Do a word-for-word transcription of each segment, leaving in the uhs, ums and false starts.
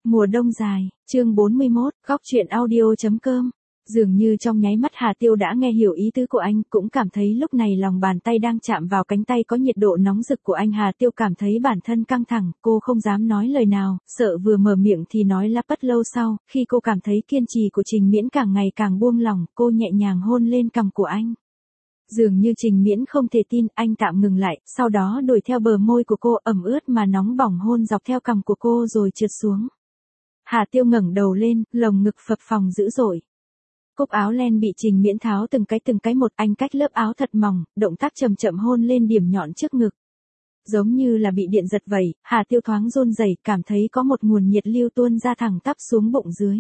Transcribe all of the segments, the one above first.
Mùa đông dài, chương bốn mươi mốt, góc truyện audio.com. Dường như trong nháy mắt Hà Tiêu đã nghe hiểu ý tứ của anh, cũng cảm thấy lúc này lòng bàn tay đang chạm vào cánh tay có nhiệt độ nóng rực của anh. Hà Tiêu cảm thấy bản thân căng thẳng, cô không dám nói lời nào, sợ vừa mở miệng thì nói lắp bắp. Lâu sau, khi cô cảm thấy kiên trì của Trình Miễn càng ngày càng buông lỏng, cô nhẹ nhàng hôn lên cằm của anh. Dường như Trình Miễn không thể tin, anh tạm ngừng lại, sau đó đuổi theo bờ môi của cô, ẩm ướt mà nóng bỏng hôn dọc theo cằm của cô rồi trượt xuống. Hà Tiêu ngẩng đầu lên, lồng ngực phập phồng dữ dội. Cúc áo len bị Trình Miễn tháo từng cái từng cái một, anh cách lớp áo thật mỏng, động tác chậm chậm hôn lên điểm nhọn trước ngực. Giống như là bị điện giật vậy, Hà Tiêu thoáng run rẩy, cảm thấy có một nguồn nhiệt lưu tuôn ra thẳng tắp xuống bụng dưới.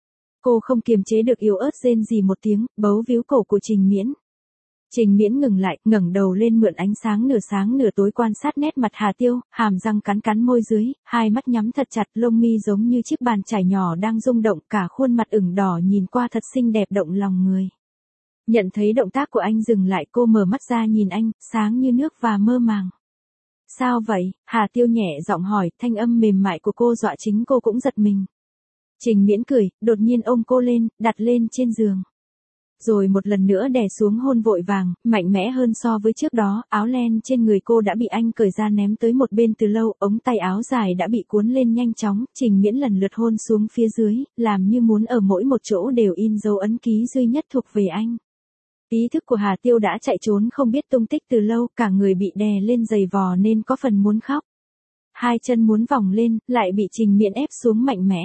Cô không kiềm chế được yếu ớt rên rỉ một tiếng, bấu víu cổ của Trình Miễn. Trình Miễn ngừng lại, ngẩng đầu lên mượn ánh sáng nửa sáng nửa tối quan sát nét mặt Hà Tiêu, hàm răng cắn cắn môi dưới, hai mắt nhắm thật chặt, lông mi giống như chiếc bàn chải nhỏ đang rung động, cả khuôn mặt ửng đỏ nhìn qua thật xinh đẹp động lòng người. Nhận thấy động tác của anh dừng lại, cô mở mắt ra nhìn anh, sáng như nước và mơ màng. Sao vậy? Hà Tiêu nhẹ giọng hỏi, thanh âm mềm mại của cô dọa chính cô cũng giật mình. Trình Miễn cười, đột nhiên ôm cô lên, đặt lên trên giường. Rồi một lần nữa đè xuống hôn vội vàng, mạnh mẽ hơn so với trước đó, áo len trên người cô đã bị anh cởi ra ném tới một bên từ lâu, ống tay áo dài đã bị cuốn lên nhanh chóng, Trình Miễn lần lượt hôn xuống phía dưới, làm như muốn ở mỗi một chỗ đều in dấu ấn ký duy nhất thuộc về anh. Ý thức của Hà Tiêu đã chạy trốn không biết tung tích từ lâu, cả người bị đè lên giày vò nên có phần muốn khóc. Hai chân muốn vòng lên, lại bị Trình Miễn ép xuống mạnh mẽ.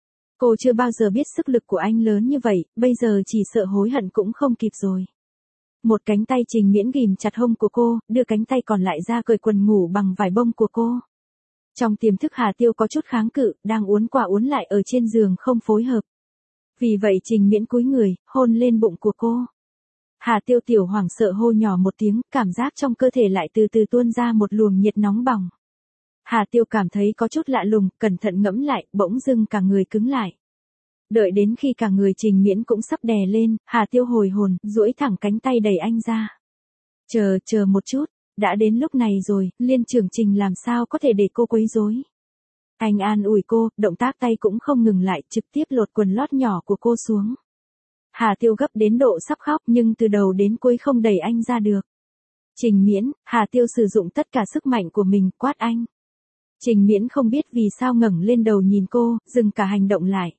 Cô chưa bao giờ biết sức lực của anh lớn như vậy, bây giờ chỉ sợ hối hận cũng không kịp rồi. Một cánh tay Trình Miễn ghìm chặt hông của cô, đưa cánh tay còn lại ra cởi quần ngủ bằng vải bông của cô. Trong tiềm thức Hà Tiêu có chút kháng cự, đang uốn qua uốn lại ở trên giường không phối hợp. Vì vậy Trình Miễn cúi người, hôn lên bụng của cô. Hà Tiêu tiểu hoảng sợ hô nhỏ một tiếng, cảm giác trong cơ thể lại từ từ tuôn ra một luồng nhiệt nóng bỏng. Hà Tiêu cảm thấy có chút lạ lùng, cẩn thận ngẫm lại, bỗng dưng cả người cứng lại. Đợi đến khi cả người Trình Miễn cũng sắp đè lên, Hà Tiêu hồi hồn, duỗi thẳng cánh tay đẩy anh ra. Chờ, chờ một chút, đã đến lúc này rồi, Liên trưởng Trình làm sao có thể để cô quấy rối. Anh an ủi cô, động tác tay cũng không ngừng lại, trực tiếp lột quần lót nhỏ của cô xuống. Hà Tiêu gấp đến độ sắp khóc nhưng từ đầu đến cuối không đẩy anh ra được. Trình Miễn, Hà Tiêu sử dụng tất cả sức mạnh của mình, quát anh. Trình Miễn không biết vì sao ngẩng lên đầu nhìn cô, dừng cả hành động lại.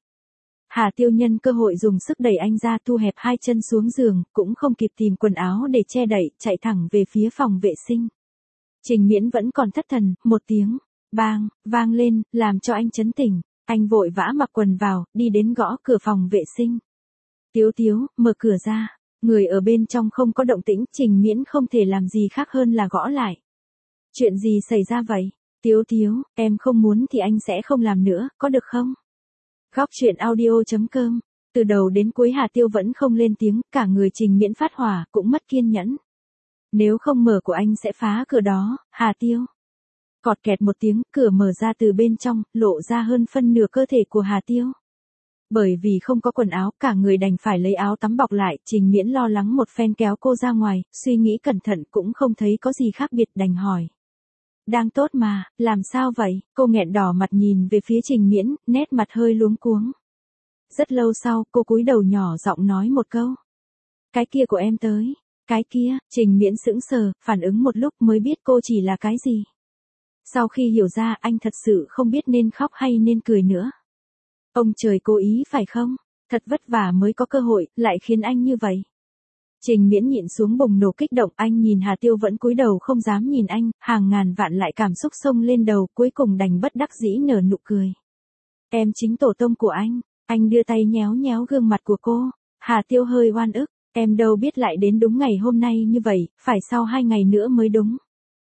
Hà Tiêu nhân cơ hội dùng sức đẩy anh ra, thu hẹp hai chân xuống giường, cũng không kịp tìm quần áo để che đậy, chạy thẳng về phía phòng vệ sinh. Trình Miễn vẫn còn thất thần, một tiếng, bang, vang lên, làm cho anh chấn tỉnh, anh vội vã mặc quần vào, đi đến gõ cửa phòng vệ sinh. Tiếu Tiếu, mở cửa ra, người ở bên trong không có động tĩnh, Trình Miễn không thể làm gì khác hơn là gõ lại. Chuyện gì xảy ra vậy? Tiếu Tiếu, em không muốn thì anh sẽ không làm nữa, có được không? Góc truyện audio.com. Từ đầu đến cuối Hà Tiêu vẫn không lên tiếng, cả người Trình Miễn phát hỏa, cũng mất kiên nhẫn. Nếu không mở của anh sẽ phá cửa đó, Hà Tiêu. Cọt kẹt một tiếng, cửa mở ra từ bên trong, lộ ra hơn phân nửa cơ thể của Hà Tiêu. Bởi vì không có quần áo, cả người đành phải lấy áo tắm bọc lại, Trình Miễn lo lắng một phen kéo cô ra ngoài, suy nghĩ cẩn thận cũng không thấy có gì khác biệt, đành hỏi. Đang tốt mà, làm sao vậy? Cô nghẹn đỏ mặt nhìn về phía Trình Miễn, nét mặt hơi luống cuống. Rất lâu sau, cô cúi đầu nhỏ giọng nói một câu. Cái kia của em tới. Cái kia, Trình Miễn sững sờ, phản ứng một lúc mới biết cô chỉ là cái gì. Sau khi hiểu ra, anh thật sự không biết nên khóc hay nên cười nữa. Ông trời cố ý phải không? Thật vất vả mới có cơ hội, lại khiến anh như vậy. Trình Miễn nhịn xuống bùng nổ kích động, anh nhìn Hà Tiêu vẫn cúi đầu không dám nhìn anh, hàng ngàn vạn lại cảm xúc xông lên đầu, cuối cùng đành bất đắc dĩ nở nụ cười. Em chính tổ tông của anh, anh đưa tay nhéo nhéo gương mặt của cô. Hà Tiêu hơi oan ức, em đâu biết lại đến đúng ngày hôm nay như vậy, phải sau hai ngày nữa mới đúng.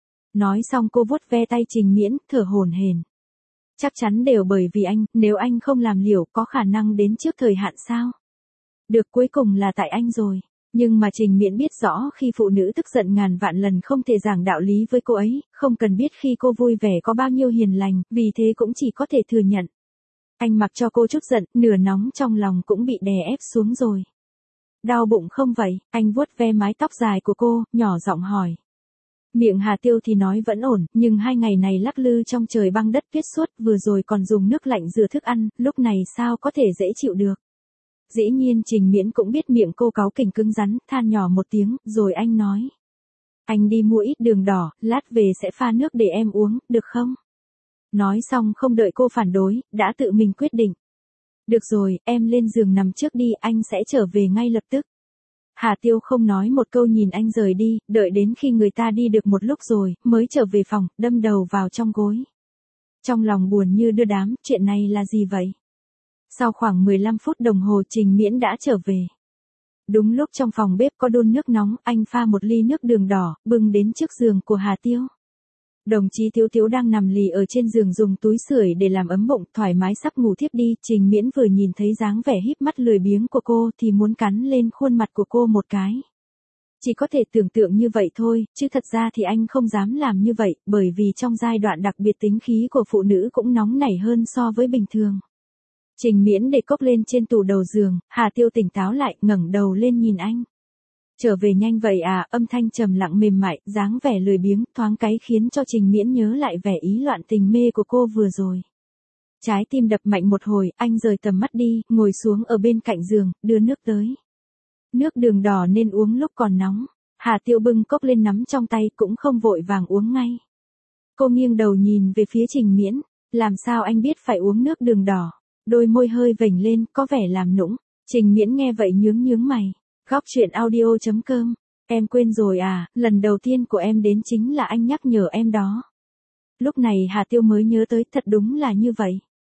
Nói xong cô vuốt ve tay Trình Miễn, thở hổn hển. Chắc chắn đều bởi vì anh, nếu anh không làm liều, có khả năng đến trước thời hạn sao? Được, cuối cùng là tại anh rồi. Nhưng mà Trình Miễn biết rõ khi phụ nữ tức giận ngàn vạn lần không thể giảng đạo lý với cô ấy, không cần biết khi cô vui vẻ có bao nhiêu hiền lành, vì thế cũng chỉ có thể thừa nhận. Anh mặc cho cô chút giận, nửa nóng trong lòng cũng bị đè ép xuống rồi. Đau bụng không vậy? Anh vuốt ve mái tóc dài của cô, nhỏ giọng hỏi. Miệng Hà Tiêu thì nói vẫn ổn, nhưng hai ngày này lắc lư trong trời băng đất tuyết suốt, vừa rồi còn dùng nước lạnh rửa thức ăn, lúc này sao có thể dễ chịu được. Dĩ nhiên Trình Miễn cũng biết miệng cô cáu kỉnh cứng rắn, than nhỏ một tiếng, rồi anh nói. Anh đi mua ít đường đỏ, lát về sẽ pha nước để em uống, được không? Nói xong không đợi cô phản đối, đã tự mình quyết định. Được rồi, em lên giường nằm trước đi, anh sẽ trở về ngay lập tức. Hà Tiêu không nói một câu nhìn anh rời đi, đợi đến khi người ta đi được một lúc rồi, mới trở về phòng, đâm đầu vào trong gối. Trong lòng buồn như đưa đám, chuyện này là gì vậy? Sau khoảng mười lăm phút đồng hồ Trình Miễn đã trở về. Đúng lúc trong phòng bếp có đun nước nóng, anh pha một ly nước đường đỏ, bưng đến trước giường của Hà Tiêu. Đồng chí Thiếu Thiếu đang nằm lì ở trên giường dùng túi sưởi để làm ấm bụng, thoải mái sắp ngủ thiếp đi. Trình Miễn vừa nhìn thấy dáng vẻ híp mắt lười biếng của cô thì muốn cắn lên khuôn mặt của cô một cái. Chỉ có thể tưởng tượng như vậy thôi, chứ thật ra thì anh không dám làm như vậy, bởi vì trong giai đoạn đặc biệt tính khí của phụ nữ cũng nóng nảy hơn so với bình thường. Trình Miễn để cốc lên trên tủ đầu giường, Hà Tiêu tỉnh táo lại, ngẩng đầu lên nhìn anh. Trở về nhanh vậy à, âm thanh trầm lặng mềm mại, dáng vẻ lười biếng, thoáng cái khiến cho Trình Miễn nhớ lại vẻ ý loạn tình mê của cô vừa rồi. Trái tim đập mạnh một hồi, anh rời tầm mắt đi, ngồi xuống ở bên cạnh giường, đưa nước tới. Nước đường đỏ nên uống lúc còn nóng. Hà Tiêu bưng cốc lên nắm trong tay, cũng không vội vàng uống ngay. Cô nghiêng đầu nhìn về phía Trình Miễn, làm sao anh biết phải uống nước đường đỏ? Đôi môi hơi vểnh lên, có vẻ làm nũng. Trình Miễn nghe vậy nhướng nhướng mày. Góc truyện audio chấm com. Em quên rồi à, lần đầu tiên của em đến chính là anh nhắc nhở em đó. Lúc này Hà Tiêu mới nhớ tới, thật đúng là như vậy.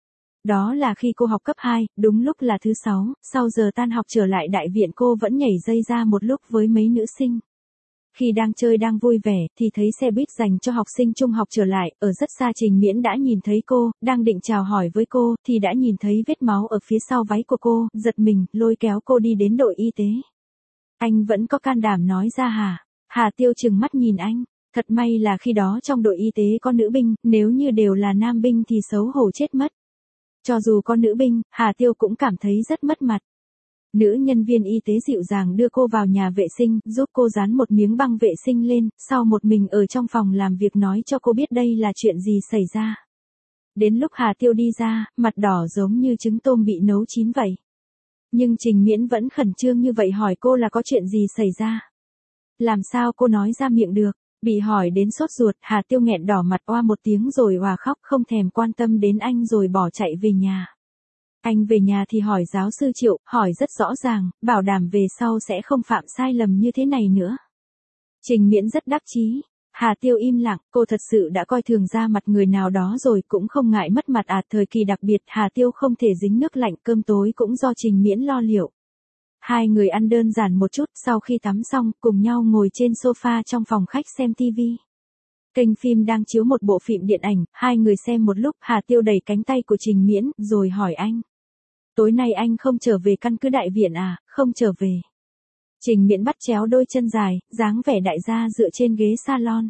Đó là khi cô học cấp hai, đúng lúc là thứ sáu, sau giờ tan học trở lại đại viện cô vẫn nhảy dây ra một lúc với mấy nữ sinh. Khi đang chơi đang vui vẻ, thì thấy xe buýt dành cho học sinh trung học trở lại, ở rất xa Trình Miễn đã nhìn thấy cô, đang định chào hỏi với cô, thì đã nhìn thấy vết máu ở phía sau váy của cô, giật mình, lôi kéo cô đi đến đội y tế. Anh vẫn có can đảm nói ra hả? Hà Tiêu trừng mắt nhìn anh, thật may là khi đó trong đội y tế có nữ binh, nếu như đều là nam binh thì xấu hổ chết mất. Cho dù có nữ binh, Hà Tiêu cũng cảm thấy rất mất mặt. Nữ nhân viên y tế dịu dàng đưa cô vào nhà vệ sinh, giúp cô dán một miếng băng vệ sinh lên, sau một mình ở trong phòng làm việc nói cho cô biết đây là chuyện gì xảy ra. Đến lúc Hà Tiêu đi ra, mặt đỏ giống như trứng tôm bị nấu chín vậy. Nhưng Trình Miễn vẫn khẩn trương như vậy hỏi cô là có chuyện gì xảy ra. Làm sao cô nói ra miệng được, bị hỏi đến sốt ruột, Hà Tiêu nghẹn đỏ mặt oa một tiếng rồi òa khóc, không thèm quan tâm đến anh rồi bỏ chạy về nhà. Anh về nhà thì hỏi giáo sư Triệu, hỏi rất rõ ràng, bảo đảm về sau sẽ không phạm sai lầm như thế này nữa. Trình Miễn rất đắc chí. Hà Tiêu im lặng, cô thật sự đã coi thường ra mặt người nào đó rồi, cũng không ngại mất mặt à. Thời kỳ đặc biệt Hà Tiêu không thể dính nước lạnh, cơm tối cũng do Trình Miễn lo liệu. Hai người ăn đơn giản một chút, sau khi tắm xong, cùng nhau ngồi trên sofa trong phòng khách xem tivi. Kênh phim đang chiếu một bộ phim điện ảnh, hai người xem một lúc, Hà Tiêu đẩy cánh tay của Trình Miễn, rồi hỏi anh. Tối nay anh không trở về căn cứ đại viện à, không trở về. Trình Miễn bắt chéo đôi chân dài, dáng vẻ đại gia dựa trên ghế salon.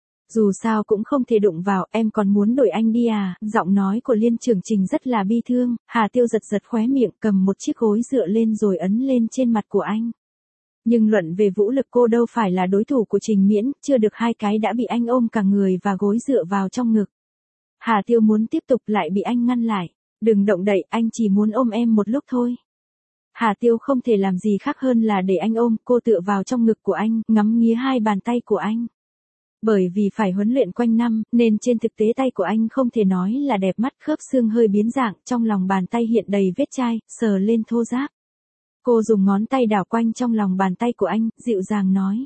Dù sao cũng không thể đụng vào, em còn muốn đổi anh đi à, giọng nói của Liên Trường Trình rất là bi thương. Hà Tiêu giật giật khóe miệng, cầm một chiếc gối dựa lên rồi ấn lên trên mặt của anh. Nhưng luận về vũ lực cô đâu phải là đối thủ của Trình Miễn, chưa được hai cái đã bị anh ôm cả người và gối dựa vào trong ngực. Hà Tiêu muốn tiếp tục lại bị anh ngăn lại. Đừng động đậy, anh chỉ muốn ôm em một lúc thôi. Hà Tiêu không thể làm gì khác hơn là để anh ôm, cô tựa vào trong ngực của anh, ngắm nghía hai bàn tay của anh. Bởi vì phải huấn luyện quanh năm, nên trên thực tế tay của anh không thể nói là đẹp mắt, khớp xương hơi biến dạng, trong lòng bàn tay hiện đầy vết chai, sờ lên thô ráp. Cô dùng ngón tay đảo quanh trong lòng bàn tay của anh, dịu dàng nói.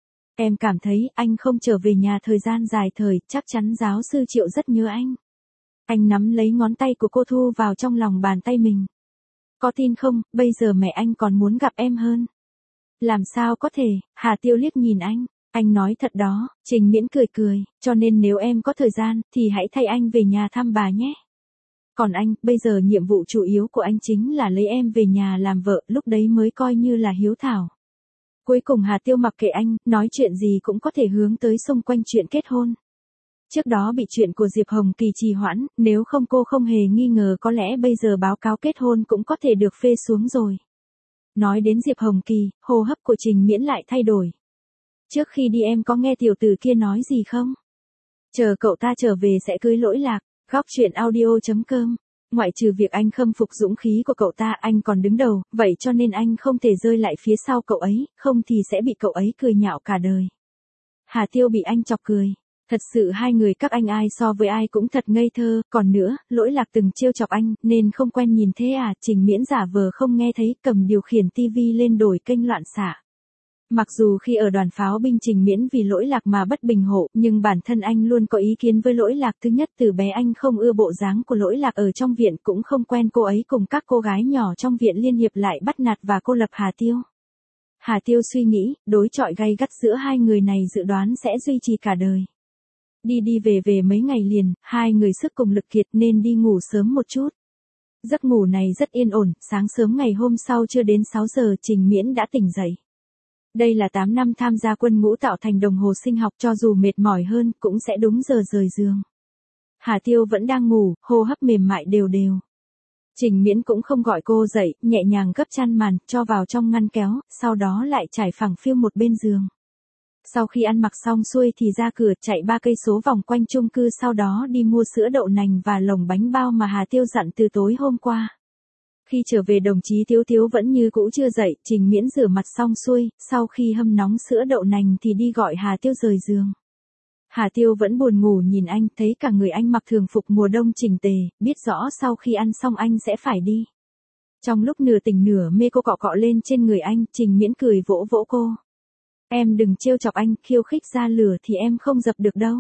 Em cảm thấy anh không trở về nhà thời gian dài thời, chắc chắn giáo sư Triệu rất nhớ anh. Anh nắm lấy ngón tay của cô thu vào trong lòng bàn tay mình. Có tin không, bây giờ mẹ anh còn muốn gặp em hơn. Làm sao có thể, Hà Tiêu liếc nhìn anh. Anh nói thật đó, Trình Miễn cười cười, cho nên nếu em có thời gian, thì hãy thay anh về nhà thăm bà nhé. Còn anh, bây giờ nhiệm vụ chủ yếu của anh chính là lấy em về nhà làm vợ, lúc đấy mới coi như là hiếu thảo. Cuối cùng Hà Tiêu mặc kệ anh, nói chuyện gì cũng có thể hướng tới xung quanh chuyện kết hôn. Trước đó bị chuyện của Diệp Hồng Kỳ trì hoãn, nếu không cô không hề nghi ngờ có lẽ bây giờ báo cáo kết hôn cũng có thể được phê xuống rồi. Nói đến Diệp Hồng Kỳ, hô hấp của Trình Miễn lại thay đổi. Trước khi đi em có nghe tiểu tử kia nói gì không? Chờ cậu ta trở về sẽ cưới Lỗi Lạc. Góc chuyện audio chấm com. Ngoại trừ việc anh khâm phục dũng khí của cậu ta, anh còn đứng đầu, vậy cho nên anh không thể rơi lại phía sau cậu ấy, không thì sẽ bị cậu ấy cười nhạo cả đời. Hà Tiêu bị anh chọc cười. Thật sự hai người các anh ai so với ai cũng thật ngây thơ, còn nữa, Lỗi Lạc từng trêu chọc anh, nên không quen nhìn thế à, Trình Miễn giả vờ không nghe thấy, cầm điều khiển tivi lên đổi kênh loạn xạ. Mặc dù khi ở đoàn pháo binh Trình Miễn vì Lỗi Lạc mà bất bình hộ, nhưng bản thân anh luôn có ý kiến với Lỗi Lạc. Thứ nhất, từ bé anh không ưa bộ dáng của Lỗi Lạc ở trong viện, cũng không quen cô ấy cùng các cô gái nhỏ trong viện liên hiệp lại bắt nạt và cô lập Hà Tiêu. Hà Tiêu suy nghĩ, đối chọi gay gắt giữa hai người này dự đoán sẽ duy trì cả đời. Đi đi về về mấy ngày liền, hai người sức cùng lực kiệt nên đi ngủ sớm một chút. Giấc ngủ này rất yên ổn, sáng sớm ngày hôm sau chưa đến sáu giờ Trình Miễn đã tỉnh dậy. Đây là tám năm tham gia quân ngũ tạo thành đồng hồ sinh học, cho dù mệt mỏi hơn cũng sẽ đúng giờ rời giường. Hà Tiêu vẫn đang ngủ, hô hấp mềm mại đều đều. Trình Miễn cũng không gọi cô dậy, nhẹ nhàng gấp chăn màn, cho vào trong ngăn kéo, sau đó lại trải phẳng phiu một bên giường. Sau khi ăn mặc xong xuôi thì ra cửa chạy ba cây số vòng quanh chung cư, sau đó đi mua sữa đậu nành và lồng bánh bao mà Hà Tiêu dặn từ tối hôm qua. Khi trở về đồng chí Tiếu Tiếu vẫn như cũ chưa dậy, Trình Miễn rửa mặt xong xuôi, sau khi hâm nóng sữa đậu nành thì đi gọi Hà Tiêu rời giường. Hà Tiêu vẫn buồn ngủ nhìn anh, thấy cả người anh mặc thường phục mùa đông chỉnh tề, biết rõ sau khi ăn xong anh sẽ phải đi. Trong lúc nửa tỉnh nửa mê cô cọ cọ lên trên người anh, Trình Miễn cười vỗ vỗ cô. Em đừng trêu chọc anh, khiêu khích ra lửa thì em không dập được đâu.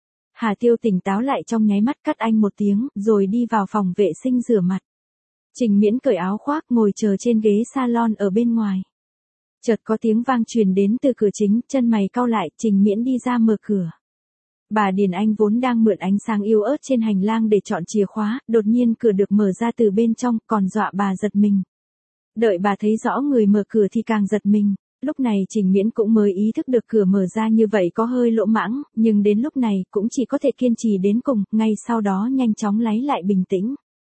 Hà Tiêu tỉnh táo lại trong nháy mắt, cắt anh một tiếng, rồi đi vào phòng vệ sinh rửa mặt. Trình Miễn cởi áo khoác ngồi chờ trên ghế salon ở bên ngoài. Chợt có tiếng vang truyền đến từ cửa chính, chân mày cau lại, Trình Miễn đi ra mở cửa. Bà Điền Anh vốn đang mượn ánh sáng yếu ớt trên hành lang để chọn chìa khóa, đột nhiên cửa được mở ra từ bên trong, còn dọa bà giật mình. Đợi bà thấy rõ người mở cửa thì càng giật mình. Lúc này Trình Miễn cũng mới ý thức được cửa mở ra như vậy có hơi lỗ mãng, nhưng đến lúc này cũng chỉ có thể kiên trì đến cùng, ngay sau đó nhanh chóng lấy lại bình tĩnh.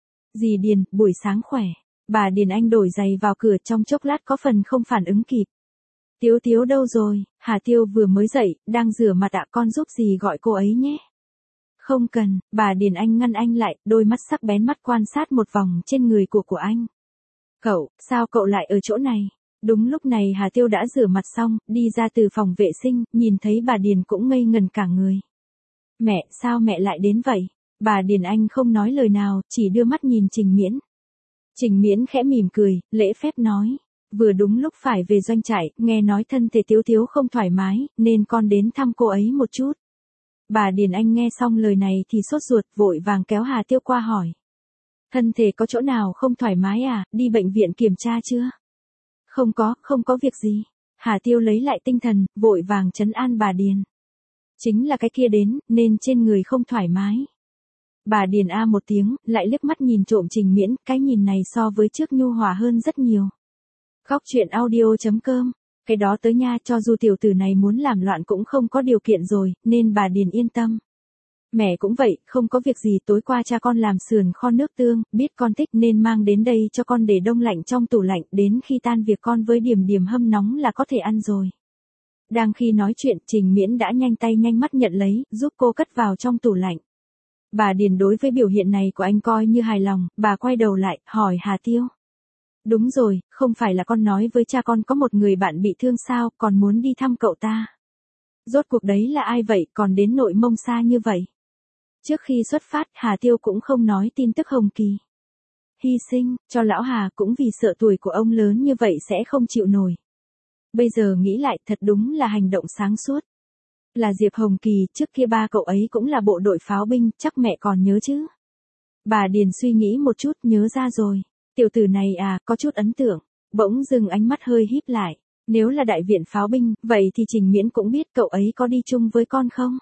Dì Điền, buổi sáng khỏe. Bà Điền Anh đổi giày vào cửa, trong chốc lát có phần không phản ứng kịp. Tiếu Tiếu đâu rồi? Hà Tiêu vừa mới dậy, đang rửa mặt ạ, con giúp dì gọi cô ấy nhé. Không cần, bà Điền Anh ngăn anh lại, đôi mắt sắc bén mắt quan sát một vòng trên người của của anh. Cậu, sao cậu lại ở chỗ này? Đúng lúc này Hà Tiêu đã rửa mặt xong, đi ra từ phòng vệ sinh, nhìn thấy bà Điền cũng ngây ngần cả người. Mẹ, sao mẹ lại đến vậy? Bà Điền Anh không nói lời nào, chỉ đưa mắt nhìn Trình Miễn. Trình Miễn khẽ mỉm cười, lễ phép nói. Vừa đúng lúc phải về doanh trại, nghe nói thân thể Tiếu Tiếu không thoải mái, nên con đến thăm cô ấy một chút. Bà Điền Anh nghe xong lời này thì sốt ruột, vội vàng kéo Hà Tiêu qua hỏi. Thân thể có chỗ nào không thoải mái à, đi bệnh viện kiểm tra chưa? Không có, không có việc gì. Hà Tiêu lấy lại tinh thần, vội vàng trấn an bà Điền. Chính là cái kia đến, nên trên người không thoải mái. Bà Điền a một tiếng, lại liếc mắt nhìn trộm Trình Miễn, cái nhìn này so với trước nhu hòa hơn rất nhiều. Góc chuyện audio chấm com. Cái đó tới nha, cho dù tiểu tử này muốn làm loạn cũng không có điều kiện rồi, nên bà Điền yên tâm. Mẹ cũng vậy, không có việc gì, tối qua cha con làm sườn kho nước tương, biết con thích nên mang đến đây cho con để đông lạnh trong tủ lạnh, đến khi tan việc con với Điểm Điểm hâm nóng là có thể ăn rồi. Đang khi nói chuyện, Trình Miễn đã nhanh tay nhanh mắt nhận lấy, giúp cô cất vào trong tủ lạnh. Bà Điền đối với biểu hiện này của anh coi như hài lòng, bà quay đầu lại, hỏi Hà Tiêu. Đúng rồi, không phải là con nói với cha con có một người bạn bị thương sao, còn muốn đi thăm cậu ta. Rốt cuộc đấy là ai vậy, còn đến Nội Mông xa như vậy. Trước khi xuất phát, Hà Tiêu cũng không nói tin tức Hồng Kỳ hy sinh, cho lão Hà cũng vì sợ tuổi của ông lớn như vậy sẽ không chịu nổi. Bây giờ nghĩ lại thật đúng là hành động sáng suốt. Là Diệp Hồng Kỳ, trước kia ba cậu ấy cũng là bộ đội pháo binh, chắc mẹ còn nhớ chứ. Bà Điền suy nghĩ một chút, nhớ ra rồi. Tiểu tử này à, có chút ấn tượng. Bỗng dưng ánh mắt hơi híp lại. Nếu là đại viện pháo binh, vậy thì Trình Miễn cũng biết cậu ấy có đi chung với con không?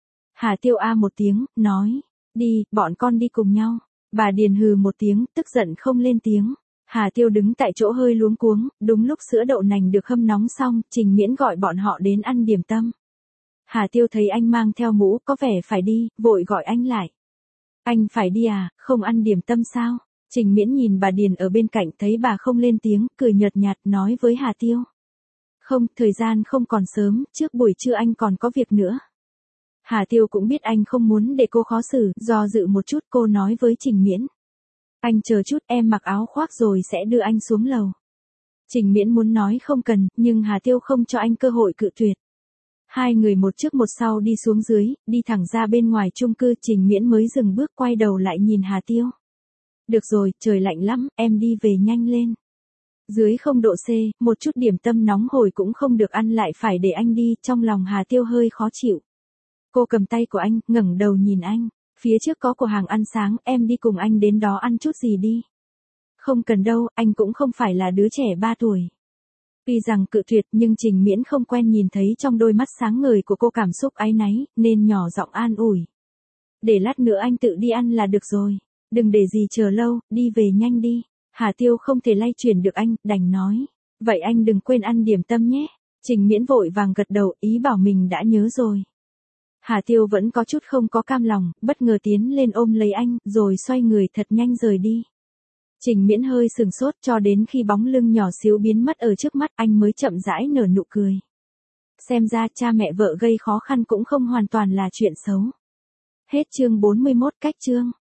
Hà Tiêu a một tiếng, nói. Đi, bọn con đi cùng nhau. Bà Điền hừ một tiếng, tức giận không lên tiếng. Hà Tiêu đứng tại chỗ hơi luống cuống, đúng lúc sữa đậu nành được hâm nóng xong, Trình Miễn gọi bọn họ đến ăn điểm tâm. Hà Tiêu thấy anh mang theo mũ, có vẻ phải đi, vội gọi anh lại. Anh phải đi à, không ăn điểm tâm sao? Trình Miễn nhìn bà Điền ở bên cạnh thấy bà không lên tiếng, cười nhợt nhạt nói với Hà Tiêu. Không, thời gian không còn sớm, trước buổi trưa anh còn có việc nữa. Hà Tiêu cũng biết anh không muốn để cô khó xử, do dự một chút cô nói với Trình Miễn. Anh chờ chút, em mặc áo khoác rồi sẽ đưa anh xuống lầu. Trình Miễn muốn nói không cần, nhưng Hà Tiêu không cho anh cơ hội cự tuyệt. Hai người một trước một sau đi xuống dưới, đi thẳng ra bên ngoài chung cư. Trình Miễn mới dừng bước quay đầu lại nhìn Hà Tiêu. Được rồi, trời lạnh lắm, em đi về nhanh lên. Dưới không độ C, một chút điểm tâm nóng hổi cũng không được ăn lại phải để anh đi, trong lòng Hà Tiêu hơi khó chịu. Cô cầm tay của anh, ngẩng đầu nhìn anh. Phía trước có cửa hàng ăn sáng, em đi cùng anh đến đó ăn chút gì đi. Không cần đâu, anh cũng không phải là đứa trẻ ba tuổi. Tuy rằng cự tuyệt nhưng Trình Miễn không quen nhìn thấy trong đôi mắt sáng ngời của cô cảm xúc áy náy, nên nhỏ giọng an ủi. Để lát nữa anh tự đi ăn là được rồi. Đừng để gì chờ lâu, đi về nhanh đi. Hà Tiêu không thể lay chuyển được anh, đành nói. Vậy anh đừng quên ăn điểm tâm nhé. Trình Miễn vội vàng gật đầu, ý bảo mình đã nhớ rồi. Hà Tiêu vẫn có chút không có cam lòng, bất ngờ tiến lên ôm lấy anh, rồi xoay người thật nhanh rời đi. Trình Miễn hơi sừng sốt cho đến khi bóng lưng nhỏ xíu biến mất ở trước mắt anh mới chậm rãi nở nụ cười. Xem ra cha mẹ vợ gây khó khăn cũng không hoàn toàn là chuyện xấu. Hết chương bốn mươi mốt. Cách chương